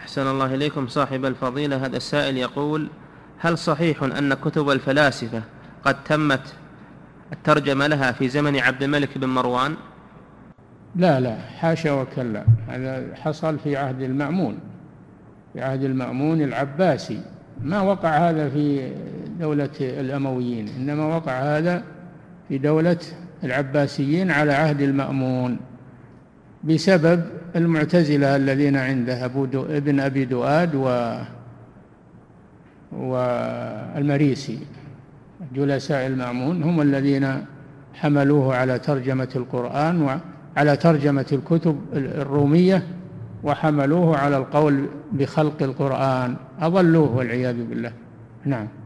أحسن الله إليكم صاحب الفضيلة. هذا السائل يقول: هل صحيح أن كتب الفلاسفة قد تمت الترجمة لها في زمن عبد الملك بن مروان؟ لا لا، حاشا وكلا، هذا حصل في عهد المأمون، في عهد المأمون العباسي. ما وقع هذا في دولة الأمويين، إنما وقع هذا في دولة العباسيين على عهد المأمون بسبب المعتزلة الذين عنده ابن أبي دؤاد والمريسي، جلساء المأمون هم الذين حملوه على ترجمة القرآن وعلى ترجمة الكتب الرومية، وحملوه على القول بخلق القرآن، أضلوه والعياذ بالله. نعم.